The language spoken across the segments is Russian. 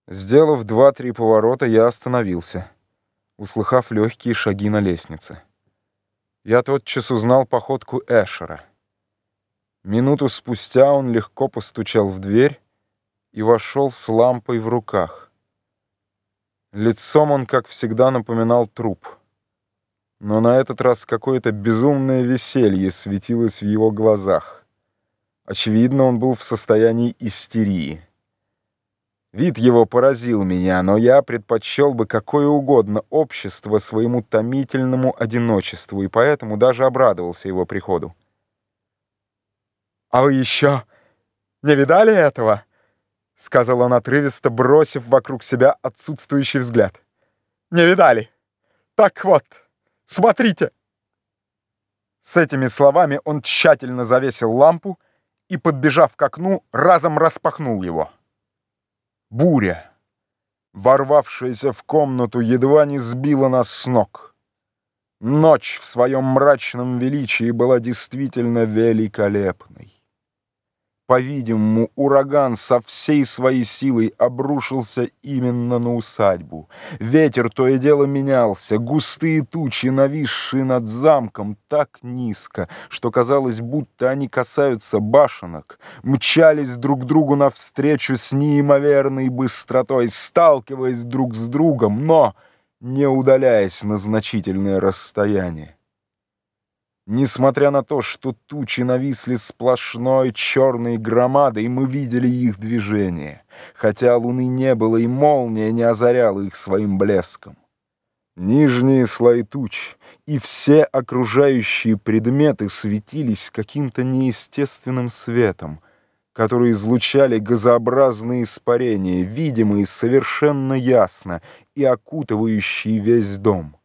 Сделав 2-3 поворота, я остановился, услыхав легкие шаги на лестнице. Я тотчас узнал походку Эшера. Минуту спустя он легко постучал в дверь и вошел с лампой в руках. Лицом он, как всегда, напоминал труп. Но на этот раз какое-то безумное веселье светилось в его глазах. Очевидно, он был в состоянии истерии. Вид его поразил меня, но я предпочел бы какое угодно общество своему томительному одиночеству, и поэтому даже обрадовался его приходу. «А вы еще не видали этого?» — сказал он отрывисто, бросив вокруг себя отсутствующий взгляд. «Не видали? Так вот, смотрите!» С этими словами он тщательно завесил лампу и, подбежав к окну, разом распахнул его. Буря, ворвавшаяся в комнату, едва не сбила нас с ног. Ночь в своем мрачном величии была действительно великолепной. По-видимому, ураган со всей своей силой обрушился именно на усадьбу. Ветер то и дело менялся, густые тучи, нависшие над замком так низко, что казалось, будто они касаются башенок, мчались друг другу навстречу с неимоверной быстротой, сталкиваясь друг с другом, но не удаляясь на значительное расстояние. Несмотря на то, что тучи нависли сплошной черной громадой, мы видели их движение, хотя луны не было и молния не озаряла их своим блеском. Нижние слои туч и все окружающие предметы светились каким-то неестественным светом, который излучали газообразные испарения, видимые совершенно ясно и окутывающие весь дом.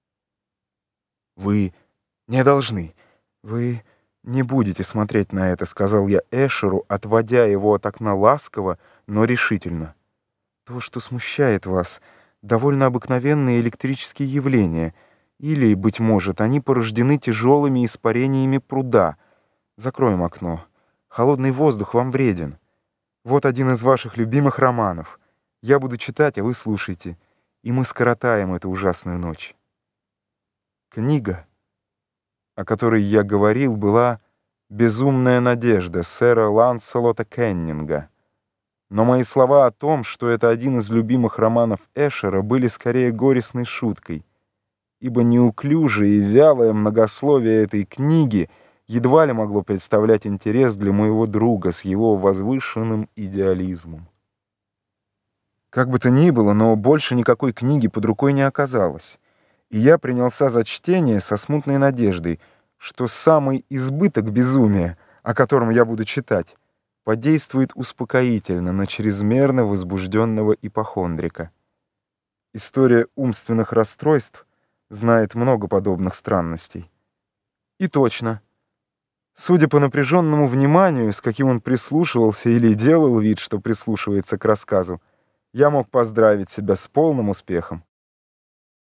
«Вы не должны. Вы не будете смотреть на это», — сказал я Эшеру, отводя его от окна ласково, но решительно. «То, что смущает вас, довольно обыкновенные электрические явления, или, быть может, они порождены тяжелыми испарениями пруда. Закроем окно. Холодный воздух вам вреден. Вот один из ваших любимых романов. Я буду читать, а вы слушайте, и мы скоротаем эту ужасную ночь». Книга, о которой я говорил, была «Безумная надежда» сэра Ланселота Кеннинга. Но мои слова о том, что это один из любимых романов Эшера, были скорее горестной шуткой, ибо неуклюжее и вялое многословие этой книги едва ли могло представлять интерес для моего друга с его возвышенным идеализмом. Как бы то ни было, но больше никакой книги под рукой не оказалось. И я принялся за чтение со смутной надеждой, что самый избыток безумия, о котором я буду читать, подействует успокоительно на чрезмерно возбужденного ипохондрика. История умственных расстройств знает много подобных странностей. И точно, судя по напряженному вниманию, с каким он прислушивался или делал вид, что прислушивается к рассказу, я мог поздравить себя с полным успехом.